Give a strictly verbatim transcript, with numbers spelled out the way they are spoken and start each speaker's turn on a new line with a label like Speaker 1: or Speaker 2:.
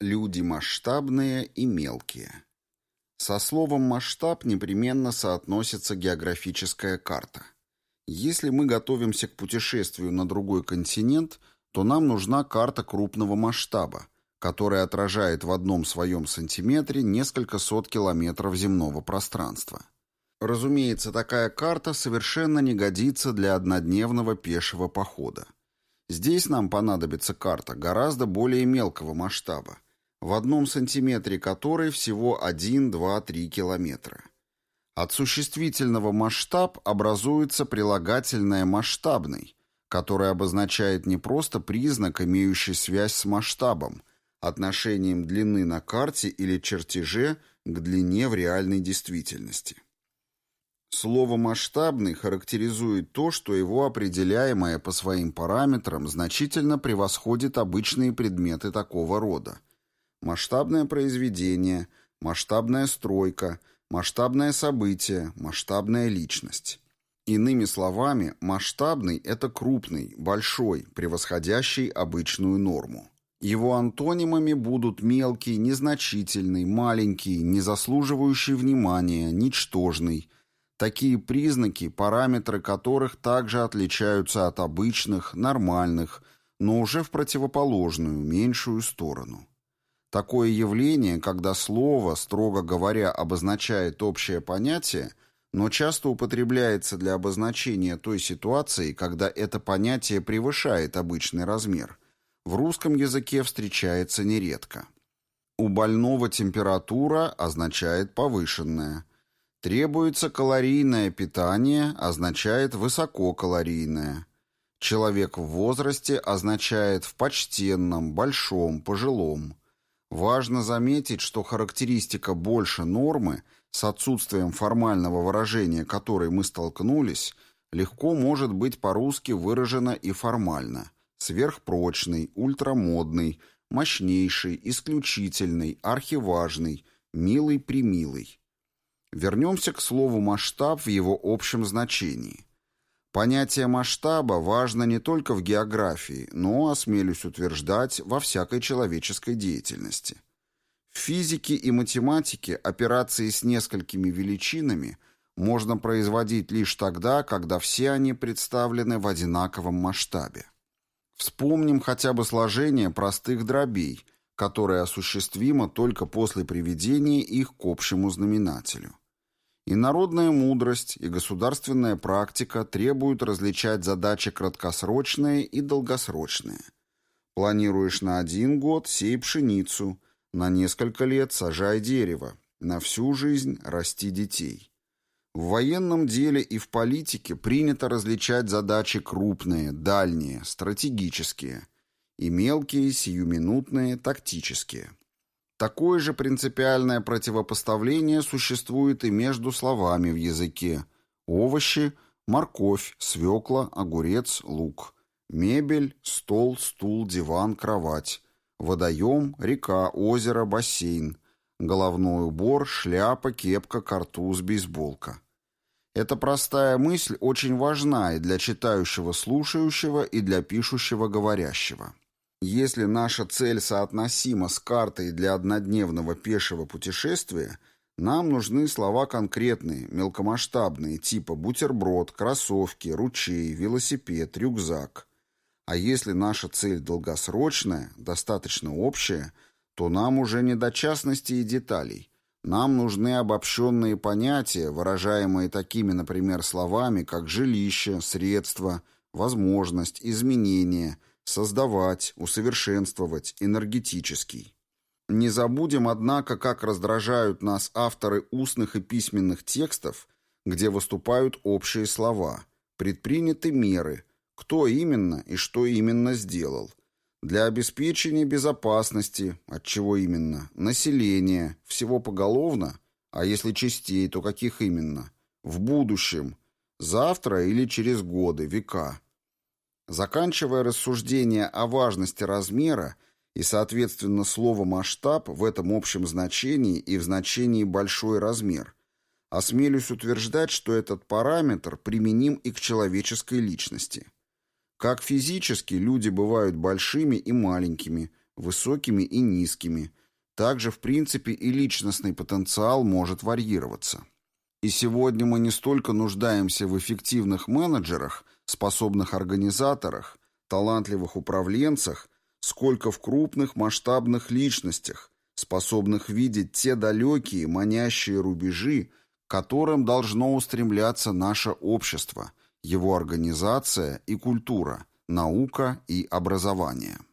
Speaker 1: Люди масштабные и мелкие. Со словом «масштаб» непременно соотносится географическая карта. Если мы готовимся к путешествию на другой континент, то нам нужна карта крупного масштаба, которая отражает в одном своем сантиметре несколько сот километров земного пространства. Разумеется, такая карта совершенно не годится для однодневного пешего похода. Здесь нам понадобится карта гораздо более мелкого масштаба, в одном сантиметре которой всего один, два, три километра. От существительного «масштаб» образуется прилагательное «масштабный», которое обозначает не просто признак, имеющий связь с масштабом, отношением длины на карте или чертеже к длине в реальной действительности. Слово «масштабный» характеризует то, что его определяемое по своим параметрам значительно превосходит обычные предметы такого рода. Масштабное произведение, масштабная стройка, масштабное событие, масштабная личность. Иными словами, масштабный – это крупный, большой, превосходящий обычную норму. Его антонимами будут мелкий, незначительный, маленький, не заслуживающий внимания, ничтожный. Такие признаки, параметры которых также отличаются от обычных, нормальных, но уже в противоположную, меньшую сторону. Такое явление, когда слово, строго говоря, обозначает общее понятие, но часто употребляется для обозначения той ситуации, когда это понятие превышает обычный размер, в русском языке встречается нередко. У больного температура означает повышенная. Требуется калорийное питание означает высококалорийное. Человек в возрасте означает в почтенном, большом, пожилом. Важно заметить, что характеристика «больше нормы», с отсутствием формального выражения которой мы столкнулись, легко может быть по-русски выражена и формально: сверхпрочный, ультрамодный, мощнейший, исключительный, архиважный, милый-примилый. Вернемся к слову «масштаб» в его общем значении. Понятие масштаба важно не только в географии, но, осмелюсь утверждать, во всякой человеческой деятельности. В физике и математике операции с несколькими величинами можно производить лишь тогда, когда все они представлены в одинаковом масштабе. Вспомним хотя бы сложение простых дробей, которое осуществимо только после приведения их к общему знаменателю. И народная мудрость, и государственная практика требуют различать задачи краткосрочные и долгосрочные. Планируешь на один год – сей пшеницу, на несколько лет сажай дерево, на всю жизнь расти детей. В военном деле и в политике принято различать задачи крупные, дальние, стратегические, и мелкие, сиюминутные, тактические. Такое же принципиальное противопоставление существует и между словами в языке: овощи, морковь, свекла, огурец, лук, мебель, стол, стул, диван, кровать, водоем, река, озеро, бассейн, головной убор, шляпа, кепка, картуз, бейсболка. Эта простая мысль очень важна и для читающего-слушающего, и для пишущего-говорящего. Если наша цель соотносима с картой для однодневного пешего путешествия, нам нужны слова конкретные, мелкомасштабные, типа бутерброд, кроссовки, ручей, велосипед, рюкзак. А если наша цель долгосрочная, достаточно общая, то нам уже не до частностей и деталей. Нам нужны обобщенные понятия, выражаемые такими, например, словами, как жилище, средства, возможность, изменение, создавать, усовершенствовать, энергетический. Не забудем, однако, как раздражают нас авторы устных и письменных текстов, где выступают общие слова, предприняты меры, кто именно и что именно сделал, для обеспечения безопасности, от чего именно, населения, всего поголовно, а если частей, то каких именно, в будущем, завтра или через годы, века. Заканчивая рассуждение о важности размера и, соответственно, слово «масштаб» в этом общем значении и в значении «большой размер», осмелюсь утверждать, что этот параметр применим и к человеческой личности. Как физически люди бывают большими и маленькими, высокими и низкими. Также, в принципе, и личностный потенциал может варьироваться. И сегодня мы не столько нуждаемся в эффективных менеджерах, способных организаторах, талантливых управленцах, сколько в крупных масштабных личностях, способных видеть те далекие, манящие рубежи, к которым должно устремляться наше общество, его организация и культура, наука и образование.